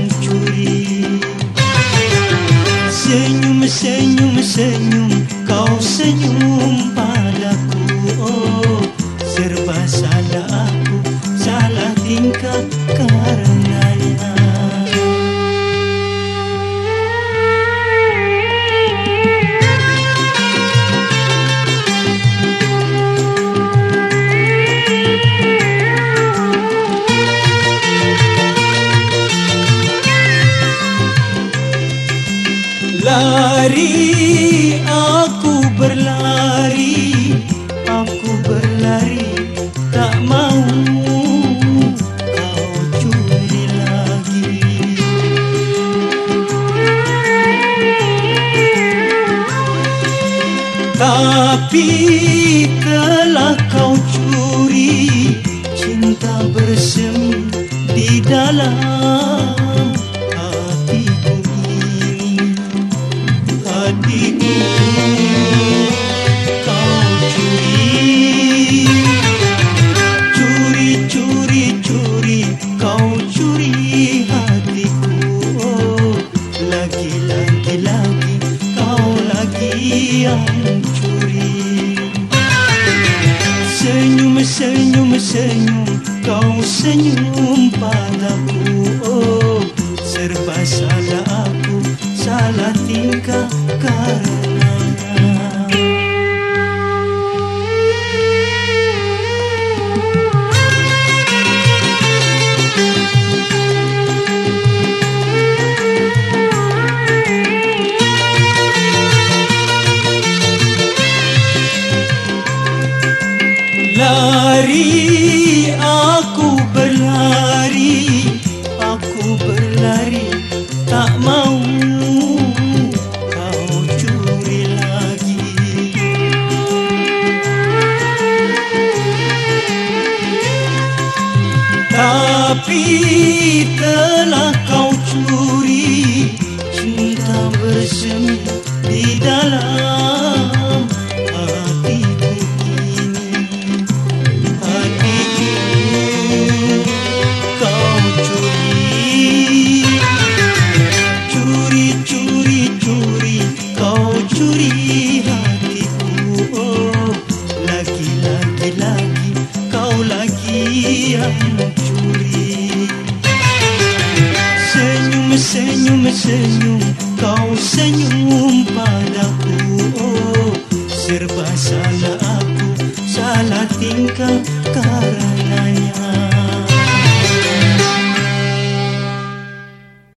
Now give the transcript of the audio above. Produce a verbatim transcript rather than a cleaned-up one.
curi. Senyum, senyum, senyum, kau senyum padaku. Oh, serba salah aku, salah tingkah karenanya. Lari, aku berlari, aku berlari, tak mau kau curi lagi. Tapi telah kau curi, cinta bersemi di dalam hatiku ini. Hatiku kau curi, curi, curi, curi, kau curi hatiku. Oh, lagi, lagi, lagi, kau lagi yang curi. Senyum, senyum, senyum, kau senyum padaku. Oh, serba salah aku, salah tingkah karenanya. Lari, aku berlari, aku berlari, tak mau kau curi lagi. Tapi telah kau curi, cinta bersemi di dalam hatiku ini. Hatiku kau curi, curi, curi, curi, kau curi hatiku. Oh, lagi, lagi, lagi, kau lagi yang curi. Senyum, senyum, senyum, kau senyum padaku. Oh, serba salah aku, salah tingkah karena